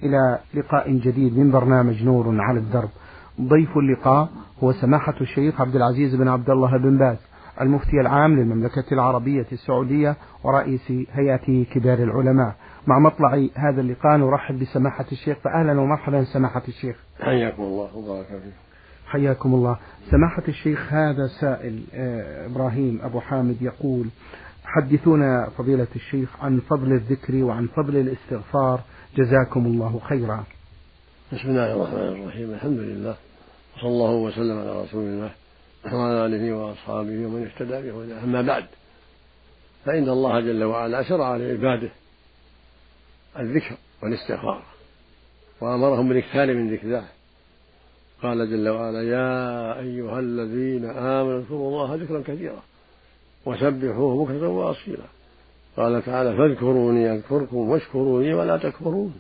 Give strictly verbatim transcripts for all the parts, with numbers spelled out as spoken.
إلى لقاء جديد من برنامج نور على الدرب. ضيف اللقاء هو سماحة الشيخ عبد العزيز بن عبد الله بن باز، المفتي العام للمملكة العربية السعودية ورئيس هيئة كبار العلماء. مع مطلع هذا اللقاء نرحب بسماحة الشيخ، فأهلا ومرحبا سماحة الشيخ. حياكم الله وبارك فيكم. حياكم الله. سماحة الشيخ، هذا سائل إبراهيم أبو حامد يقول: حدثونا فضيلة الشيخ عن فضل الذكر وعن فضل الاستغفار، جزاكم الله خيرا. بسم الله الرحمن الرحيم، الحمد لله وصلى الله وسلم على رسول الله وعلى آله وأصحابه ومن اهتدى به. أما بعد، فإن الله جل وعلا شرع لعباده الذكر والاستغفار وأمرهم بالاكثار من ذكر الله. قال جل وعلا: يا أيها الذين آمنوا اذكروا الله ذكرا كثيرا وسبحوه بكرة وأصيلا. قال تعالى: فاذكروني أذكركم واشكروني ولا تكفرون.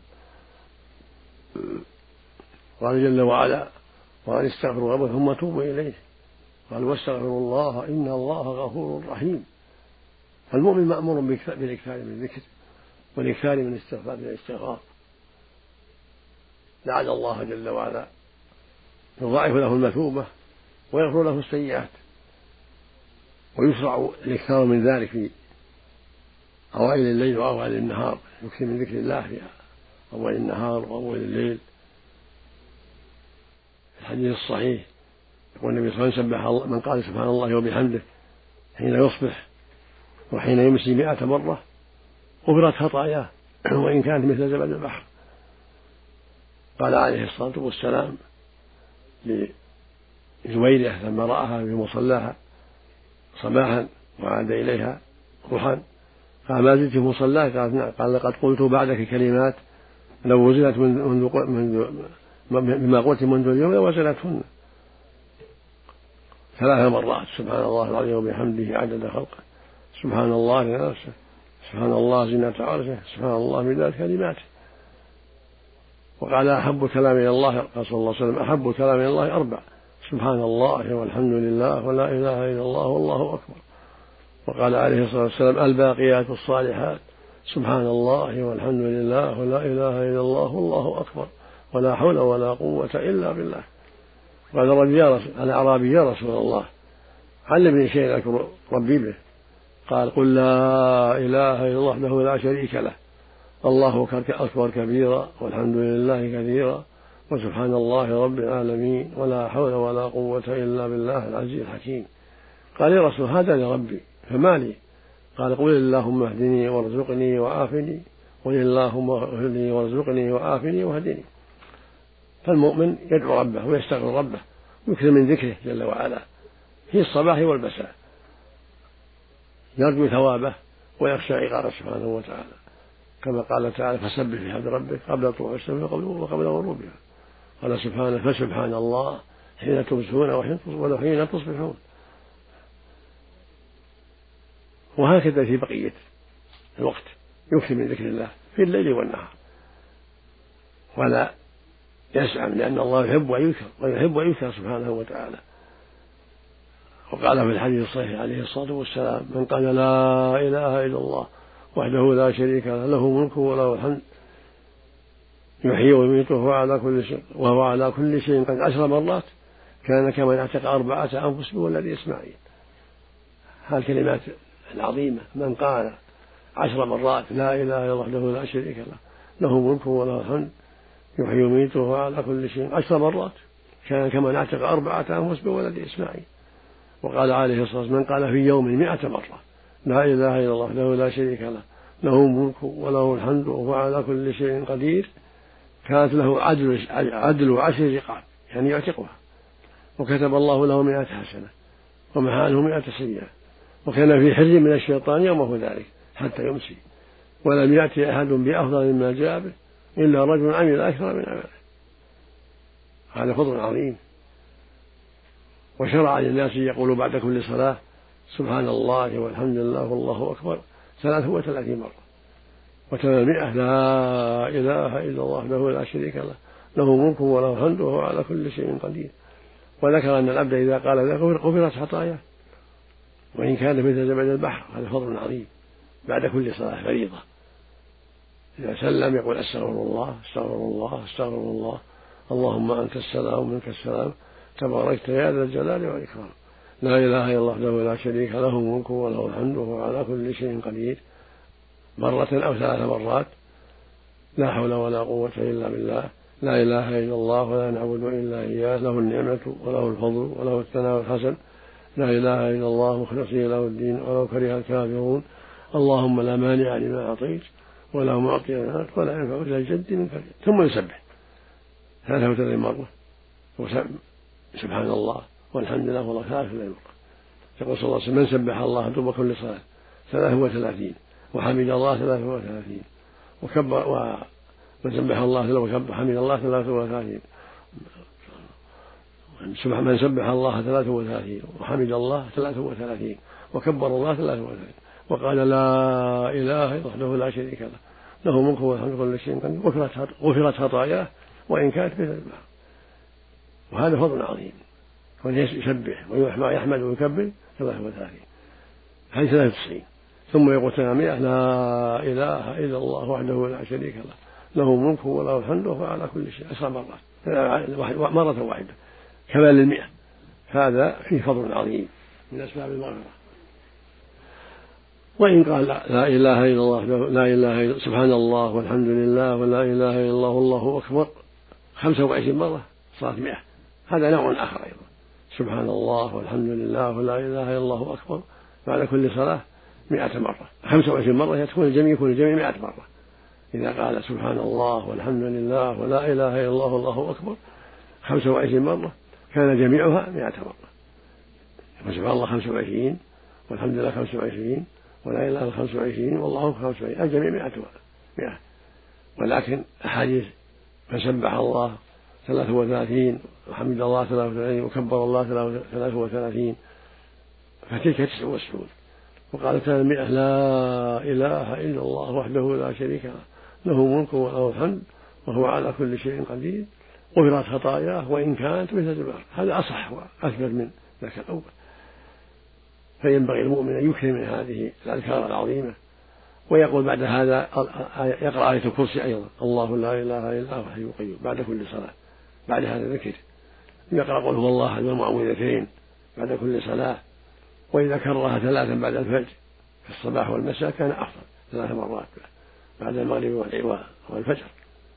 قال جل وعلا: وأن استغفروا ربكم ثم توبوا إليه. قال: واستغفروا الله إن الله غفور رحيم. فالمؤمن مأمور بالاكثار من الذكر والاكثار من الاستغفار والاستغفار، لعل الله جل وعلا يضاعف له المثوبة ويغفر له السيئات. ويشرع الاكثار من ذلك في أوائل الليل وأوائل النهار، يكثر من ذكر الله في أوائل النهار وأوائل الليل. في الحديث الصحيح يقول النبي صلى الله عليه وسلم: من قال سبحان الله وبحمده حين يصبح وحين يمسي مئة مرة غفرت خطاياه وإن كانت مثل زبد البحر. قال عليه الصلاة والسلام لزويرة لما رآها في مصلاها صباحا وعاد إليها ضحى: قال: ما زلت في مصلاك؟ قال: لقد قلت بعدك كلمات لو وزنت منذ بما قلت منذ اليوم لوزنتهن ثلاث مرات: سبحان الله العظيم وبحمده عدد خلقه، سبحان الله نفسه، سبحان الله زينة عرشه، سبحان الله مداد كلماته. وقال: أحب كلام إلى الله، قال صلى الله عليه وسلم: أحب كلام إلى الله أربع: سبحان الله والحمد لله ولا إله إلا الله والله أكبر. وقال عليه الصلاة والسلام: الباقيات الصالحات: سبحان الله والحمد لله ولا إله إلا الله والله أكبر ولا حول ولا قوة إلا بالله. قال الأعرابي: يا رسول الله علمني شيئا أذكر ربي به. قال: قل لا إله إلا الله وحده لا شريك له، الله أكبر كبيرا والحمد لله كثيرا وسبحان الله رب العالمين ولا حول ولا قوة إلا بالله العزيز الحكيم. قال: يا رسول هذا لربي فما لي؟ قال: قل اللهم اهدني وارزقني وعافني، قل اللهم اهدني وارزقني وعافني واهدني. فالمؤمن يدعو ربه ويستغفر ربه ويكثر من ذكره جل وعلا في الصباح والمساء، يرجو ثوابه ويخشى عقابه سبحانه وتعالى، كما قال تعالى: فسبح بحمد ربك قبل طلوع الشمس وقبل غروبها. قال سبحانه: فسبحان الله حين تمسون وحين تصبحون. وهكذا في بقية الوقت يكثر من ذكر الله في الليل والنهار ولا يسعم، لأن الله يحب ويذكر ويحب ويذكر سبحانه وتعالى. وقال في الحديث الصحيح عليه الصلاة والسلام: من قال لا إله إلا الله وحده لا شريك له له ملك وله الحمد يحيي ويميت وهو على كل شيء وهو على كل شيء قد عشر مرات كان كمن اعتق أربعة أنفس بولد إسماعيل. هالكلمات العظيمة: من قال عشر مرات لا إله إلا الله وحده لا شريك له له ملك وله الحمد يحيي ويميت وهو على كل شيء عشر مرات كان كمن اعتق أربعة أنفس بولد إسماعيل. وقال عليه الصلاة والسلام: من قال في يوم مئة مرة لا إله إلا الله وحده لا شريك له له ملك وله الحمد وهو على كل شيء قدير كانت له عدل, عدل عشر رقاب، يعني يعتقها، وكتب الله له مئة حسنة ومحى عنه مئة سيئة، وكان في حرز من الشيطان يومه ذلك حتى يمسي، ولم يأتي أحد بأفضل مما جاء به إلا رجل عمل أكثر من عمله. هذا فضل عظيم. وشرع للناس يقولوا بعد كل صلاة: سبحان الله والحمد لله والله أكبر ثلاث وثلاثين مرة، وتمام مئة: لا إله إلا الله وحده لا شريك له له ملك وله الحمد وهو على كل شيء قدير. وذكر أن العبد إذا قال ذلك غفرت خطاياه وإن كان مثل زبد البحر. هذا فضل عظيم بعد كل صلاة فريضة. إذا سلم يقول أستغفر الله أستغفر الله أستغفر الله اللهم أنت السلام ومنك السلام تباركت يا ذا الجلال والإكرام لا إله إلا الله وحده لا شريك له الملك وله الحمد وهو على كل شيء قدير مرة أو ثلاث مرات لا حول ولا قوة إلا بالله لا إله إلا الله ولا نعبد إلا إياه له النعمة وله الفضل وله الثناء الحسن لا إله إلا الله مخلصين له الدين ولو كره الكافرون اللهم لا مانع لما أعطيت ولا معطي لما ولا ينفع ذا الجد منك ثم يسبح ثلاثة وثلاثين مرة سبحان الله والحمد لله والله ثلاثة وثلاثين مرة يقول صلى الله عليه وسلم من سبح الله دبر كل صلاة ثلاثة وثلاثين وحمد الله ثلاثة وثلاثين وكبر ومن سبح الله وكبر حمد الله ثلاثة وثلاثين من سبح الله ثلاثة وثلاثين وحمد الله ثلاثة وثلاثين وكبر الله ثلاثة وثلاثين وقال لا إله إلا وحده لا شريك له له ملك والحمد كل شيء قدير غفرت خطاياه وإن كانت مثل البحر وهذا فضل عظيم ويسبح ويحمد ويكبر ثلاثة وثلاثين هذه ثلاثة وتسعين ثم يقول ثمانمائة لا إله إلا الله وحده لا شريك له له ملك وله الحمد وهو على كل شيء عشر مرات مرة واحدة كمال المئة هذا فيه فضل عظيم من أسباب المغفرة وإن قال لا إله إلا الله لا إله إلا سبحان الله والحمد لله ولا إله إلا الله والله أكبر خمسة وعشرين مرة صارت مئة هذا نوع آخر أيضا سبحان الله والحمد لله ولا إله إلا الله أكبر بعد كل صلاة مئة مرة خمسة وعشرين مرة تكون الجميع يكون الجميع مئة مرة إذا قال سبحان الله والحمد لله ولا إله إلا الله والله أكبر خمسة وعشرين مرة كان جميعها مئة مرة سبحان الله خمسة وعشرين والحمد لله خمسة وعشرين ولا إله إلا الله خمسة وعشرين والله خمسة وعشرين الجميع مئة مئة ولكن أحاديث فسبح الله ثلاثة وثلاثين وحمد الله ثلاثة وثلاثين وكبر الله ثلاثة وثلاثين فتلك تسع وتسعون وقال كان المئة لا إله إلا الله وحده لا شريك له له ملك وله الحمد وهو على كل شيء قدير غفرت خطاياه وإن كانت مثل البحر هذا أصح وأثبت من ذاك الأول فينبغي المؤمن أن يكثر من هذه الأذكار العظيمة ويقول بعد هذا يقرأ آية الكرسي أيضا الله لا إله إلا هو الحي القيوم بعد كل صلاة بعد هذا الذكر يقرأ قل هو الله أحد والمعوذتين بعد كل صلاة وإذا كررها ثلاثا بعد الفجر في الصباح والمساء كان أفضل ثلاث مرات بعد المغرب والفجر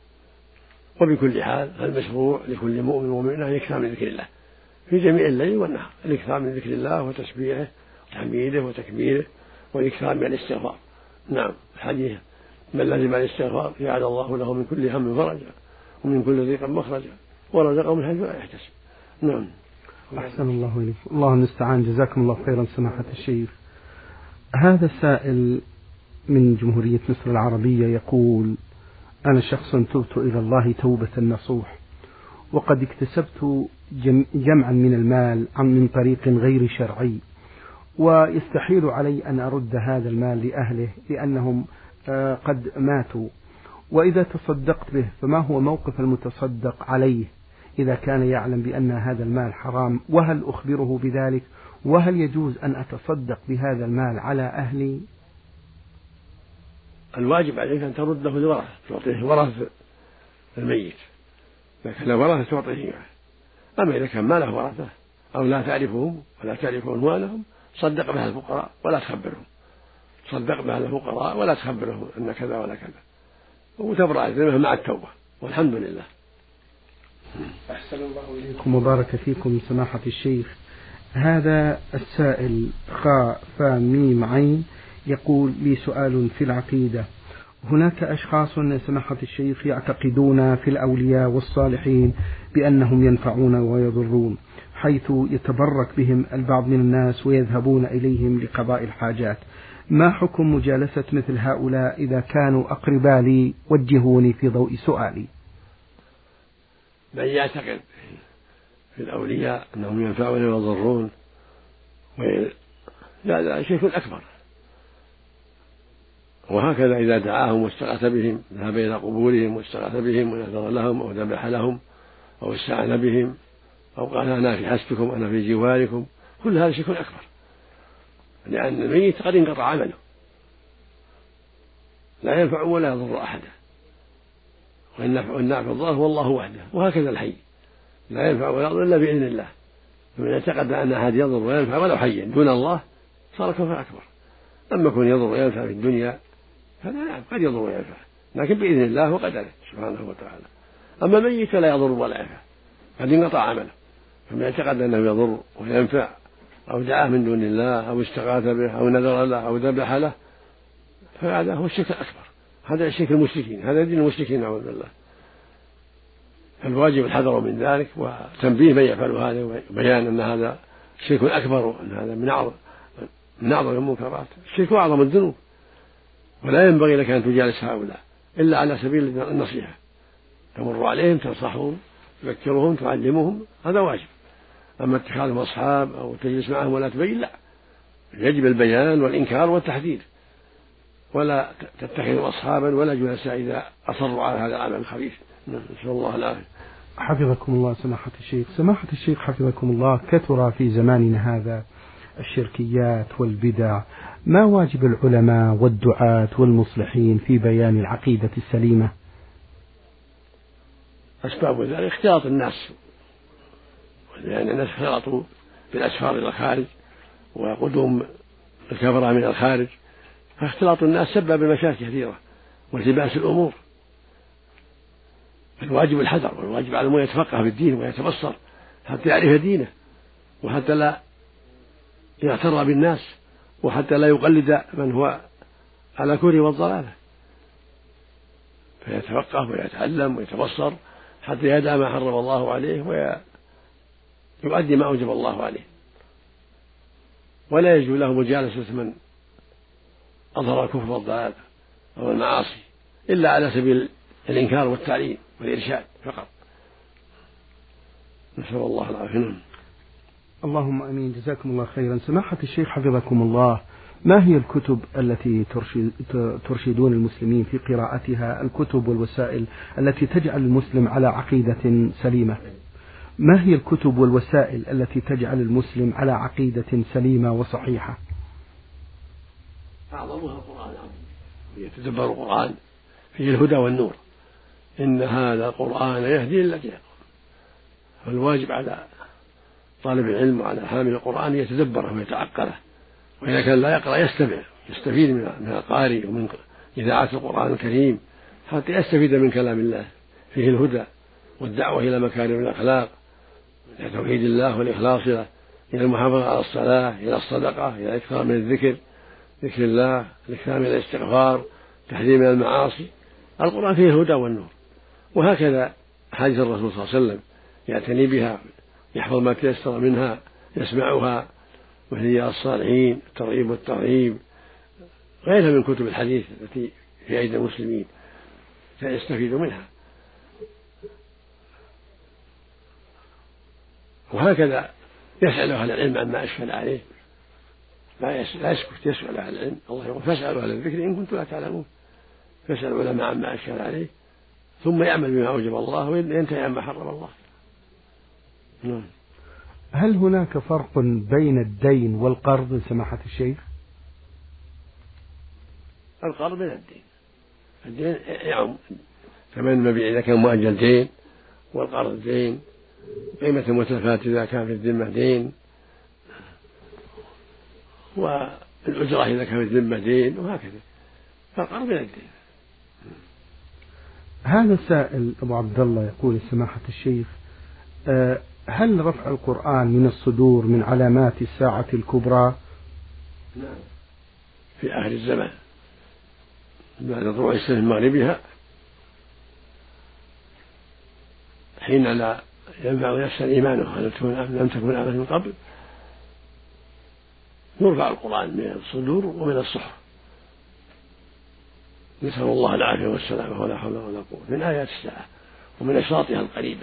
وبكل حال المشروع لكل مؤمن ومؤمنة يكثر من ذكر الله في جميع الليل والنهار الإكثار من ذكر الله وتسبيحه وتحميده وتكبيره والإكثار من الاستغفار نعم الحديث من لزم الاستغفار جعل الله له من كل هم فرجا ومن كل ضيق مخرجا ورزقه من حيث لا يحتسب نعم. أحسن الله إليك الله المستعان جزاكم الله خيرا سماحة الشيخ. هذا السائل من جمهورية مصر العربية يقول أنا شخص تبت إلى الله توبة نصوح وقد اكتسبت جمعا من المال من طريق غير شرعي ويستحيل علي أن أرد هذا المال لأهله لأنهم قد ماتوا وإذا تصدقت به فما هو موقف المتصدق عليه إذا كان يعلم بأن هذا المال حرام وهل أخبره بذلك وهل يجوز أن أتصدق بهذا المال على أهلي؟ الواجب عليك أن ترده للورثة تعطيه ورثة الميت لكن لو ورثة تعطيه أما إذا كان ما له ورثة أو لا تعرفهم ولا تعرف أموالهم صدق بها الفقراء ولا تخبرهم صدق بها الفقراء ولا تخبرهم أن كذا ولا كذا وتبرأ ذمه مع التوبة والحمد لله. أحسن الله إليكم وبارك فيكم سماحة الشيخ. هذا السائل خاء فا ميم عين يقول لي سؤال في العقيدة. هناك أشخاص سماحة الشيخ يعتقدون في الأولياء والصالحين بأنهم ينفعون ويضرون حيث يتبرك بهم البعض من الناس ويذهبون إليهم لقضاء الحاجات. ما حكم مجالسة مثل هؤلاء إذا كانوا أقرباء لي؟ وجهوني في ضوء سؤالي. من يعتقد في الأولياء أنهم ينفعون ويضرون هذا شيء أكبر وهكذا إذا دعاهم واستغاث بهم ذهب إلى قبورهم واستغاث بهم ونذر لهم أو ذبح لهم أو استعان بهم أو قال أنا في حسبكم أنا في جواركم كل هذا شيء أكبر لأن الميت قد انقطع عمله لا ينفع ولا يضر أحدا، والنافع الضار هو الله وحده. وهكذا الحي لا ينفع ولا يضر إلا بإذن الله. فمن اعتقد أن أحد يضر وينفع ولو حيا دون الله صار كفر أكبر. أما كون يضر وينفع في الدنيا فلا، نعم قد يضر وينفع لكن بإذن الله وقدره سبحانه وتعالى. أما ميت لا يضر ولا ينفع قد انقطع عمله. فمن اعتقد أنه يضر وينفع أو دعاه من دون الله أو استغاث به أو نذر له أو ذبح له فهذا هو الشرك الأكبر. هذا شرك المشركين، هذا دين المشركين نعوذ بالله. الواجب الحذر من ذلك وتنبيه من يفعل هذا وبيان أن هذا شرك أكبر وأن هذا من أعظم من أعظم المنكرات. الشرك أعظم الذنوب، ولا ينبغي لك أن تجالس هؤلاء إلا على سبيل النصيحة، تمر عليهم تنصحهم تذكرهم تعلمهم، هذا واجب. أما اتخاذهم أصحاب أو تجلس معهم ولا تبين، لا، يجب البيان والإنكار والتحذير، ولا تتخذهم أصحابا ولا جلساء إذا أصروا على هذا العمل الخبيث. نسأل الله العافية. حفظكم الله سماحة الشيخ. سماحة الشيخ حفظكم الله، كثر في زماننا هذا الشركيات والبدع، ما واجب العلماء والدعاة والمصلحين في بيان العقيدة السليمة؟ أسباب ذلك اختلاط الناس، لأن الناس اختلطوا بالأسفار إلى الخارج وقدوم الكفرة من الخارج، فاختلاط الناس سبب مشاكل كثيرة والتباس الأمور. الواجب الحذر، والواجب على من يتفقه في الدين ويتبصر حتى يعرف دينه، وحتى لا يغتر بالناس، وحتى لا يقلد من هو على كفر والضلالة، فيتفقه ويتعلم ويتبصر حتى يدع ما حرم الله عليه ويؤدي ما أوجب الله عليه. ولا يجوز له مجالسة من أظهر الكفر والضلال أو المعاصي إلا على سبيل الإنكار والتعليم والإرشاد فقط. نسأل الله العافية. اللهم أمين. جزاكم الله خيرا. سماحة الشيخ حفظكم الله، ما هي الكتب التي ترشدون المسلمين في قراءتها، الكتب والوسائل التي تجعل المسلم على عقيدة سليمة؟ ما هي الكتب والوسائل التي تجعل المسلم على عقيدة سليمة وصحيحة؟ أعظمها القرآن العظيم، يتدبر القرآن فيه الهدى والنور، إن هذا القرآن يهدي للتي أقوم. فالواجب على طالب العلم وعلى حامل القرآن يتدبره ويتعقله، وإذا كان لا يقرأ يستمع يستفيد من القارئ ومن إذاعة القرآن الكريم حتى يستفيد من كلام الله فيه الهدى والدعوة إلى مكارم الأخلاق، إلى توحيد الله والإخلاص له، إلى المحافظة على الصلاة، إلى الصدقة، إلى الإكثار من الذكر ذكر الله، الإكثار من الاستغفار، تحذير من المعاصي. القرآن فيه الهدى والنور. وهكذا حديث الرسول صلى الله عليه وسلم يعتني بها، يحفظ ما تيسر منها، يسمعها، وهي الصالحين، الترغيب والترهيب، غيرها من كتب الحديث التي في أيدي المسلمين فيستفيد منها. وهكذا يسأل أهل العلم عما أشكل عليه، لا يسكت، يسأل أهل العلم. الله يقول فاسألوا أهل الذكر إن كنتم لا تعلمون، فاسأل العلماء عما أشكل عليه ثم يعمل بما أوجب الله وينتهي عما حرم الله. نعم. هل هناك فرق بين الدين والقرض سماحة الشيخ؟ القرض من الدين، الدين يعم ثمن المبيع إذا كان مؤجل دين، والقرض دين، قيمة المتلفات إذا كان في الذمة دين، والأجرة إذا كان في الذمة دين، وهكذا. فالقرض من الدين. هذا السائل أبو عبد الله يقول سماحة الشيخ، هل رفع القرآن من الصدور من علامات الساعة الكبرى؟ نعم، في آخر الزمان بعد طلوع الشمس من مغربها، حين لا ينفع نفسا إيمانها لم تكن آمنت من قبل، يرفع القرآن من الصدور ومن الصحف. نسأل الله العافية والسلامة ولا حول ولا قوة. من آيات الساعة ومن أشراطها القريبة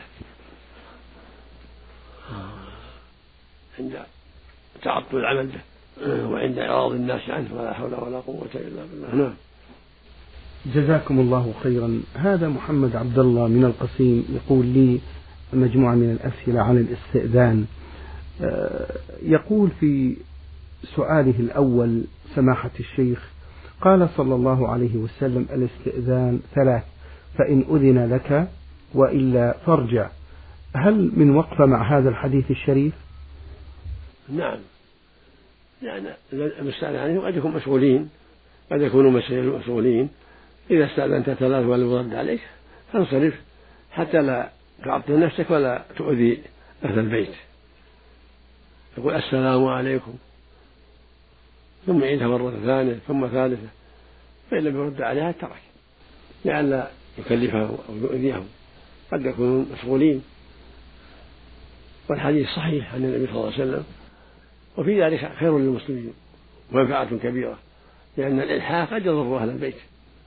عند تعطل العمل به وعند إعراض الناس عنه، ولا حول ولا قوة إلا بالله. نعم. جزاكم الله خيرا. هذا محمد عبد الله من القصيم يقول لي مجموعة من الأسئلة عن الاستئذان. يقول في سؤاله الأول سماحة الشيخ: قال صلى الله عليه وسلم الاستئذان ثلاث، فإن أذن لك وإلا فارجع. هل من وقفة مع هذا الحديث الشريف؟ نعم، يعني المستأذن عليهم قد يكونوا مشغولين، قد يكونوا مشغولين. إذا استأذنت ثلاث ولم يرد عليك فانصرف حتى لا تعطل نفسك ولا تؤذي أهل البيت. يقول السلام عليكم ثم يعيدها مرة ثانية ثم ثالثة، فإن لم يرد عليها ترك لئلا يكلفهم أو يؤذيهم، قد يكونوا مشغولين. والحديث صحيح عن النبي صلى الله عليه وسلم، وفي ذلك خير للمسلمين ومنفعة كبيرة، لأن الإلحاح قد يضر أهل البيت.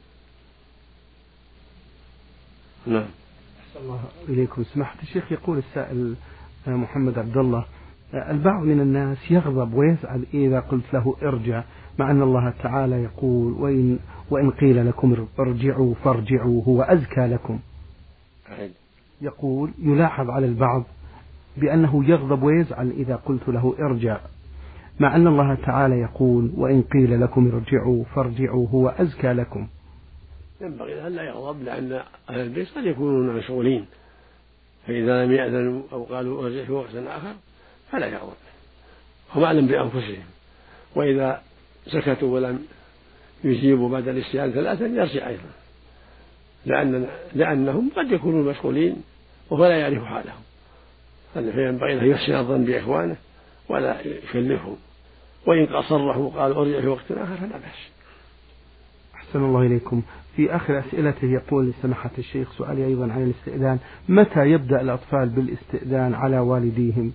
نعم. أحسن الله إليكم سماحة الشيخ. يقول السائل محمد عبد الله: البعض من الناس يغضب ويزعل إذا قلت له ارجع، مع أن الله تعالى يقول وإن, وإن قيل لكم ارجعوا فارجعوا هو أزكى لكم. يقول يلاحظ على البعض بأنه يغضب ويزعل إذا قلت له ارجع، مع أن الله تعالى يقول وإن قيل لكم ارجعوا فارجعوا هو أزكى لكم. ينبغي أن لا يغضب، لأن أهل البيت قد يكونون مشغولين، فإذا لم يأذنوا أو قالوا ارجع في وقت آخر فلا يغضب، هم أعلم بأنفسهم. وإذا سكتوا ولم يجيبوا بعد الاستئذان ثلاثا يرجع أيضا، لأن لأنهم قد يكونوا مشغولين وهو لا يعرف حالهم، فينبغي أن يحسن الظن بإخوانه ولا يكلفهم، وإن صرحوا وقالوا ارجع في وقت آخر فلا بأس. أحسن الله إليكم. في آخر أسئلته يقول لسماحة الشيخ سؤالي أيضا عن الاستئذان: متى يبدأ الأطفال بالاستئذان على والديهم؟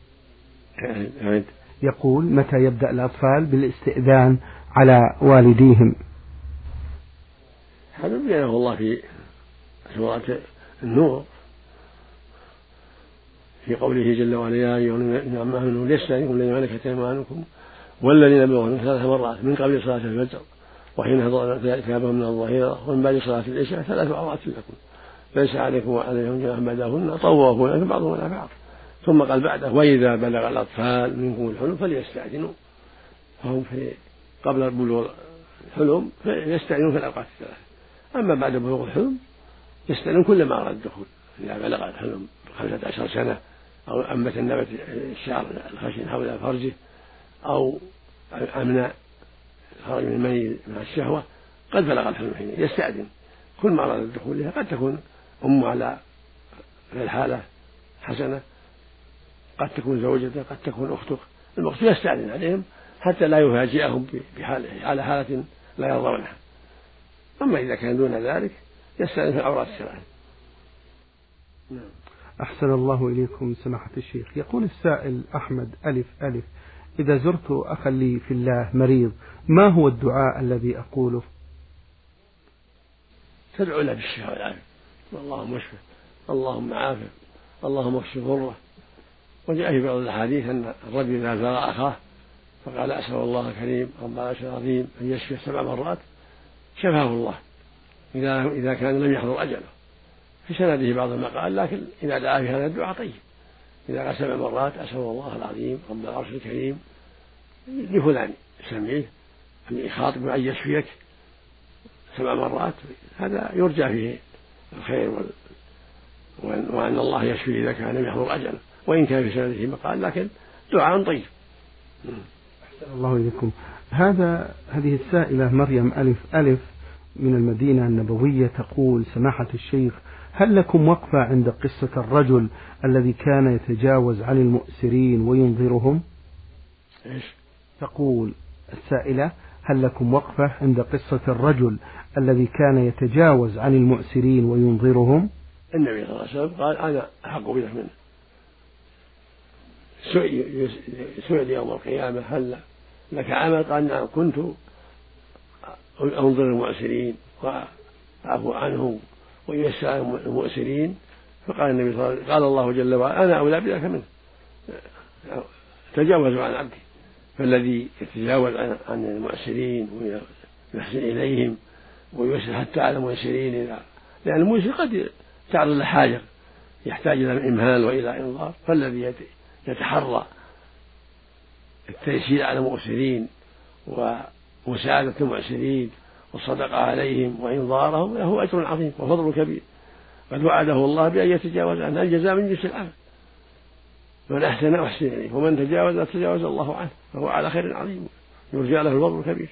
يقول متى يبدأ الأطفال بالاستئذان على والديهم؟ هذا بينه الله في سورة النور في قوله جل وعلا: يا أيها الذين آمنوا ليستأذنكم الذين ملكت أيمانكم والذين بلغوا ثلاث مرات من قبل صلاة الفجر وحين حضر ثيابهم من الظهيرة ومن بعد صلاة العشاء ثلاث عورات لكم ليس عليكم وعليهم جناح بعدهن طوافون بعضهم على بعض. ثم قال بعده: وإذا بلغ الأطفال منكم الحلم فليستأذنوا. فهم في قبل بلوغ الحلم يستأذنون في الأوقات الثلاث، أما بعد بلوغ الحلم يستأذن كل ما أراد الدخول. إذا بلغ الحلم خمسة عشر سنة أو أنبت النبت الشعر الخشن حول فرجه أو أمنع خرج من المني مع الشهوة قد بلغ الحلم حين يستأذن كل ما أراد الدخول لها. قد تكون أم على الحالة حسنة، قد تكون زوجته، قد تكون أخته، المقصود يستأذن عليهم حتى لا يفاجئهم بحاله على حالة لا يرضونها. أما إذا كان دون ذلك يستأذن في الأوراق الشرعية. أحسن الله إليكم سماحة الشيخ. يقول السائل أحمد ألف ألف: إذا زرت أخا لي في الله مريض ما هو الدعاء الذي أقوله؟ تدعو له بالشفاء والعافية: اللهم اشفه، اللهم عافه، اللهم اكشف ضره. وجاء في بعض الأحاديث أن الرجل إذا زار أخاه فقال: أسأل الله الكريم رب العرش العظيم أن يشفيه سبع مرات شفاه الله إذا إذا كان لم يحضر أجله. في سنده بعض المقال، لكن إذا دعا في هذا الدعاء طيب. إذا قال سبع مرات أسأل الله العظيم رب العرش الكريم لفلان يسميه أن يخاطب أن يشفيك سبع مرات، هذا يرجى فيه الخير وأن الله يشفيه إذا كان لم يحضر أجله، وإن كان في سنده مقال لكن دعاء طيب. أحسن الله إليكم. هذا هذه السائلة مريم ألف ألف من المدينة النبوية تقول: سماحة الشيخ، هل لكم وقفة عند قصة الرجل الذي كان يتجاوز عن المؤسرين وينظرهم؟ إيش؟ تقول السائلة: هل لكم وقفة عند قصة الرجل الذي كان يتجاوز عن المؤسرين وينظرهم؟ النبي صلى الله عليه وسلم قال: أنا أحق بذلك منه. سئل يوم القيامة: هل لك عمل؟ قال: نعم، كنت أنظر المؤسرين وأعفو عنهم ويسأل المؤسرين. فقال النبي صلى الله عليه وسلم: قال الله جل وعلا: أنا أولى بذلك منه، تجاوزوا عن عبدي. فالذي يتجاوز عن المؤسرين ويحسن إليهم ويسأل حتى على المؤسرين، إذا لأن المؤسر قد تعرض له حاجة يحتاج إلى إمهال وإلى إنظار، فالذي يتحرى التيسير على المؤسرين ومساعدة المعسرين والصدقة عليهم وإنظارهم له أجر عظيم وفضل كبير، قد وعده الله بأن يتجاوز عنه، الجزاء من جنس العمل، من أحسن أحسن إليه ومن تجاوز تجاوز الله عنه، فهو على خير عظيم يرجى له الفضل الكبير.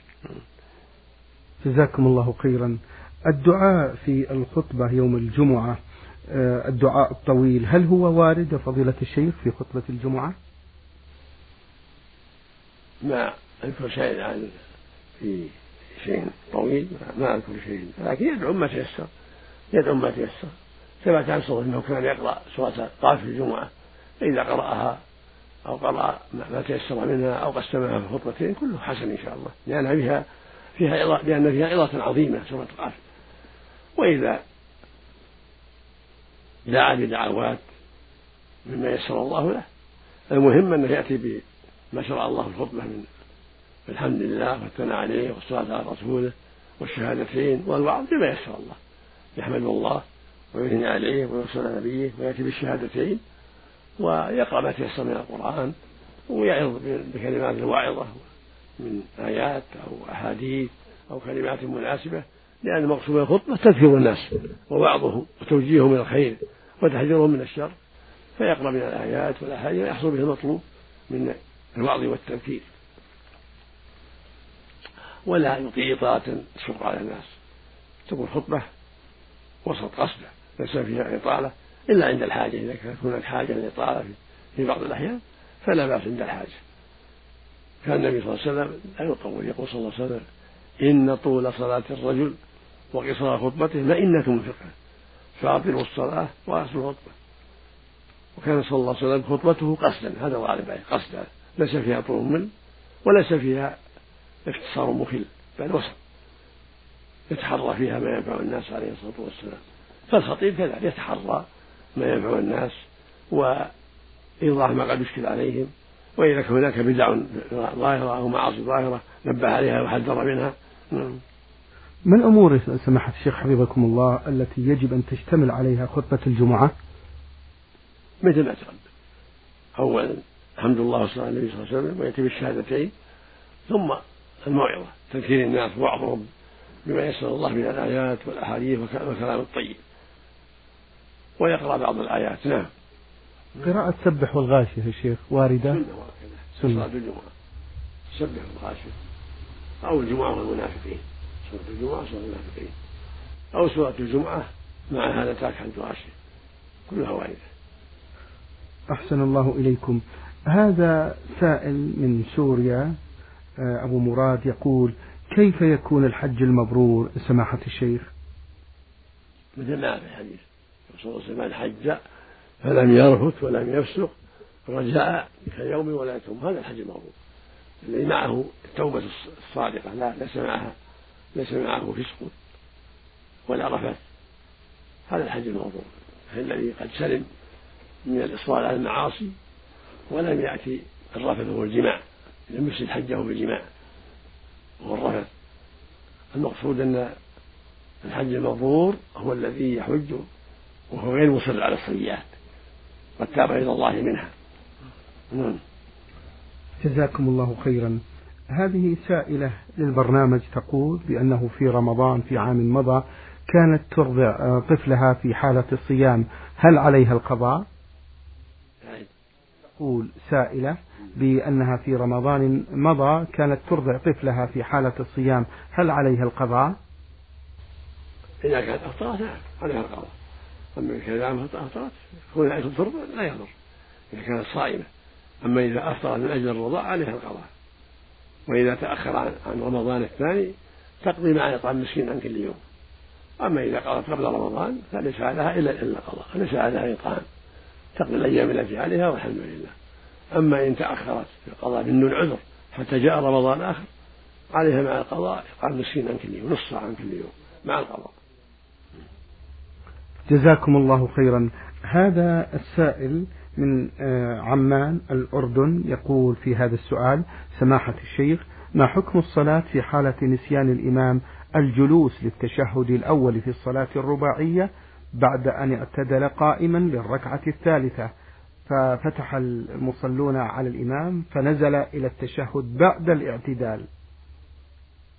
جزاكم الله خيرا. الدعاء في الخطبة يوم الجمعة، الدعاء الطويل، هل هو وارد فضيلة الشيخ في خطبة الجمعة؟ ما أذكر شيء عن في شيء طويل، ما أذكر شيء، لكن يدعو ما تيسر، يدعو ما تيسر. ثبت عن صلى أنه كان يقرأ سورة طاف في الجمعة، فإذا قرأها أو قرأ ما تيسر منها أو قسمها في خطبتين كله حسن إن شاء الله، لأن فيها فيها إضاءة، لأن فيها إضاءة عظيمة سورة طاف. وإذا دعا بدعوات مما يسر الله له، المهم أنه يأتي بما شرع الله في الخطبة من الحمد لله والثناء عليه والصلاة على رسوله والشهادتين والوعظ بما يسر الله، يحمد الله ويثني عليه ويرسل على نبيه ويأتي بالشهادتين ويقرأ ما تيسر من القرآن ويعظ بكلمات الواعظة من آيات أو أحاديث أو كلمات مناسبة، لأن المقصود من الخطبة تذكير الناس ووعظهم وتوجيههم إلى الخير وتحذيرهم من الشر، فيقرأ من الآيات والأحاديث يحصل به المطلوب من الوعظ والتذكير، ولا يطيع إطاعة تشق على الناس، تكون خطبة وسط قصده ليس فيها إطالة إلا عند الحاجة، إذا كانت هناك حاجة للإطالة في بعض الأحيان فلا بأس عند الحاجة. كان النبي صلى الله عليه وسلم لا يطول، يقول صلى الله عليه وسلم: إن طول صلاة الرجل وقصار خطبته مئنة من فقهه، فأطيلوا الصلاة وأصلوا الخطبة. وكان صلى الله عليه وسلم خطبته قصدا، هذا الغالب عليه، قصدا ليس فيها طول ممل وليس فيها اختصار مخل، بل وسط يتحرى فيها ما ينفع الناس عليه الصلاة والسلام. فالخطيب كذلك يتحرى ما ينفع الناس وإيضاح ما قد يشكل عليهم، وإذا كان هناك بدع ظاهرة أو معاصي ظاهرة نبه عليها وحذر منها. من الأمور سماحة الشيخ حفظكم الله التي يجب أن تشتمل عليها خطبة الجمعة؟ مثل ما تقدم، أولا الحمد لله والصلاة على النبي صلى الله عليه وسلم، ويأتي بالشهادتين، ثم الموعظة تذكير الناس ووعظهم بما يسر الله من الآيات والأحاديث والكلام الطيب، ويقرأ بعض الآيات. نعم. قراءة سبح والغاشية يا شيخ واردة؟ سنة صلاة الجمعة سبح والغاشية، أو الجمعة والمنافقين، سورة الجمعة سورة المنافقين، أو سورة الجمعة مع هذا تاك حديث الغاشية، كلها واردة. أحسن الله إليكم. هذا سائل من سوريا أبو مراد يقول: كيف يكون الحج المبرور سماحة الشيخ؟ مثل ما في الحديث صلى الله عليه وسلم: الحج فلم يرفث ولم يفسق رجاء كيوم ولدتم، هذا الحج المبرور الذي معه التوبة الصادقة، لا ليس معها ليس معه فسق ولا رفث، هذا الحج المبرور الذي قد سلم من الإصرار على المعاصي ولم يأتي الرفث والجماع، لم يفسد حجه بالجماع والرفث. المقصود أن الحج المبرور هو الذي يحج وهو غير مصر على السيئات قد تاب إلى الله منها. نعم. جزاكم الله خيرا. هذه سائلة للبرنامج تقول بأنه في رمضان في عام مضى كانت ترضع طفلها في حالة الصيام، هل عليها القضاء؟ تقول سائلة بأنها في رمضان مضى كانت ترضع طفلها في حالة الصيام، هل عليها القضاء؟ إذا كانت أفطرت نعم عليها القضاء، أما إذا كانت أفطرت كون عليها ترضع لا يضر إذا كانت صائمة، أما إذا أفطرت من أجل الرضاع عليها القضاء. وإذا تأخر عن رمضان الثاني تقضي مع إطعام مسكين عن كل يوم. أما إذا قضت قبل رمضان فليس عليها إلا إلا القضاء، ليس عليها إطعام، تقضي الأيام التي عليها والحمد لله. أما إن تأخرت في القضاء من العذر حتى جاء رمضان آخر عليها مع القضاء إطعام مسكين عن كل يوم، نص ساعة عن كل يوم مع القضاء. جزاكم الله خيرا. هذا السائل من عمان الأردن يقول في هذا السؤال: سماحة الشيخ، ما حكم الصلاة في حالة نسيان الإمام الجلوس للتشهد الأول في الصلاة الرباعية بعد أن اعتدل قائما للركعة الثالثة، ففتح المصلون على الإمام فنزل إلى التشهد بعد الاعتدال؟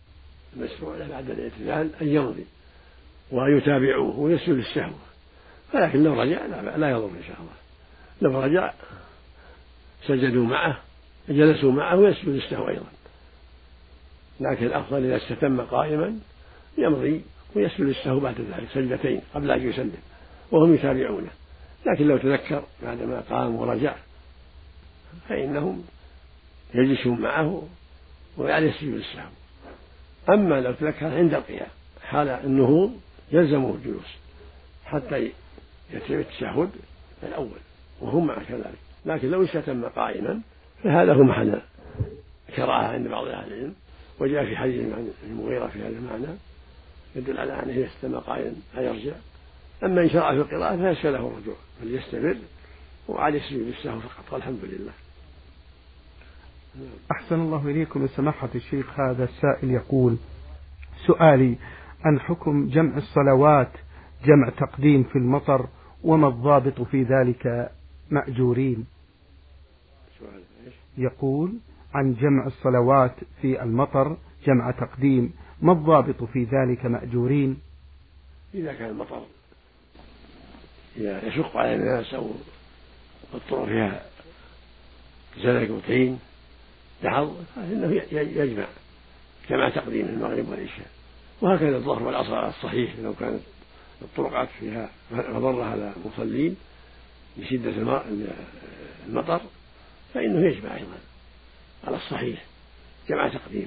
المشروع له بعد الاعتدال أن يمضي ويتابعوه ويسجد للسهو، ولكن لو رجع لا يضر إن شاء الله. لو رجع سجدوا معه جلسوا معه ويسجد للسهو أيضا، لكن الأفضل إذا استتم قائما يمضي ويسجد للسهو بعد ذلك سجدتين قبل أن يسلم وهم يتابعونه. لكن لو تذكر بعدما قام ورجع فإنهم يجلسون معه ويسجد للسهو. أما لو تذكر عند القيام حال النهوض يلزمه الجلوس حتى يتم التشهد الأول وهم معه كذلك. لكن لو استتم قائما فهذا هو محل كراهة عند بعض أهل العلم، وجاء في حديث عن المغيرة في هذا المعنى يدل على أنه يستمع قائما أيرجع. أما إن شرع في القراءة فليس له الرجوع بل يستمر وعلى يسجد للسهو فقط والحمد لله. أحسن الله إليكم سماحة الشيخ. هذا السائل يقول: سؤالي عن حكم جمع الصلوات جمع تقديم في المطر، وما الضابط في ذلك مأجورين؟ يقول عن جمع الصلوات في المطر جمع تقديم، ما الضابط في ذلك مأجورين؟ إذا كان المطر يشق على الناس أو الطرق فيها زلق وطين دحض فإنه يجمع جمع تقديم المغرب والعشاء، وهكذا الظهر والعصر على الصحيح لو كانت الطرقات فيها مضرة على المصلين بشدة المطر فإنه يجمع أيضا على الصحيح جمع تقديم،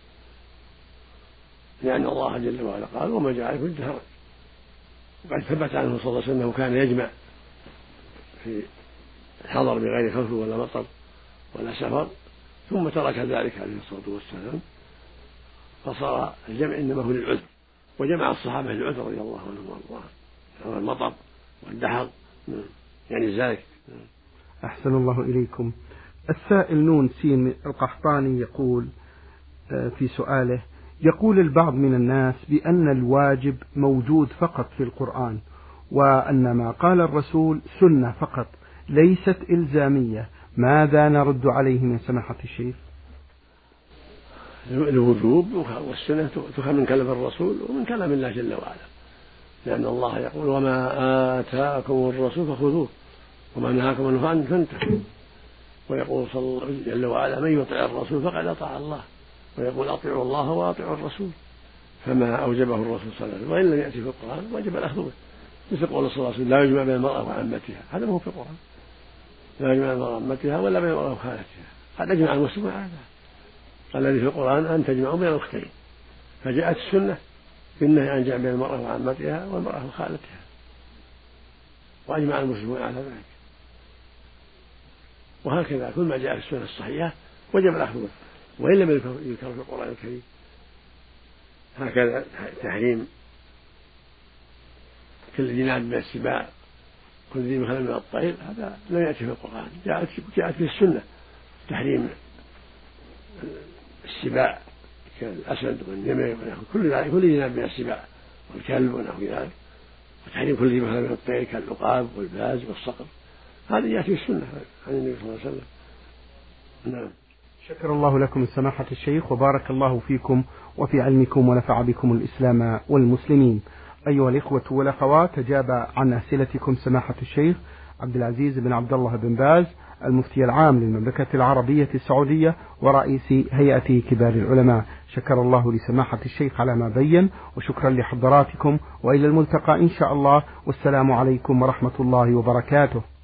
لأن الله جل وعلا قال: وما جعل في الدهر. وقد ثبت عنه صلى الله عليه وسلم كان يجمع في الحضر بغير خوف ولا مطر ولا سفر، ثم ترك ذلك عليه الصلاة والسلام فصار الجمع إنما هو للعذر، وجمع الصحابة للعذر رضي الله عنهم وارضاهم المطر والدحر يعني الزالك. أحسن الله إليكم. السائل نون سين القحطاني يقول في سؤاله: يقول البعض من الناس بأن الواجب موجود فقط في القرآن، وأن ما قال الرسول سنة فقط ليست إلزامية، ماذا نرد عليه من سماحة الشيخ؟ الوجوب والسنة تؤخذ من كلام الرسول ومن كلام الله جل وعلا، لأن الله يقول: وما آتاكم الرسول فخذوه وما نهاكم عنه فانتهوا. ويقول صلى الله جل وعلا: من يطع الرسول فقد أطاع الله. ويقول: أطيعوا الله وأطيعوا الرسول. فما أوجبه الرسول صلى الله عليه وسلم وإن لم يأتي في القرآن وجب الأخذ به، مثل قول صلى الله عليه وسلم: لا يجمع بين المرأة وعمتها، هذا ما هو في القرآن. لا يجمع بين المرأة وعمتها ولا بين المرأة وخالتها، قد أجمع المسلم على هذا. قال الذي في القرآن أن تجمعوا بين الأختين، فجاءت السنة بالنهي عن جمع بين المرأة وعمتها والمرأة وخالتها، وأجمع المسلمون على ذلك. وهكذا كل ما جاء في السنة الصحيحة وجب الأخذ به وإن لم يذكر في القرآن الكريم. هكذا تحريم كل ذي ناب من السباع كل ذي مخلب من الطير، هذا لم يأتي في القرآن، جاءت جاءت في السنة تحريم السباع كالأسد والنمر كل ذلك كل ذي ناب من السباع والكلب ونحو ذلك، وتحريم كل ذي مخلب من الطير كالعقاب والباز والصقر، هذا يأتي في السنة عن النبي صلى الله عليه وسلم. نعم. شكر الله لكم سماحة الشيخ وبارك الله فيكم وفي علمكم ونفع بكم الإسلام والمسلمين. أيها الإخوة والأخوات، أجاب عن أسئلتكم سماحة الشيخ عبد العزيز بن عبد الله بن باز المفتي العام للمملكة العربية السعودية ورئيس هيئة كبار العلماء. شكر الله لسماحة الشيخ على ما بين، وشكرا لحضراتكم، وإلى الملتقى إن شاء الله، والسلام عليكم ورحمة الله وبركاته.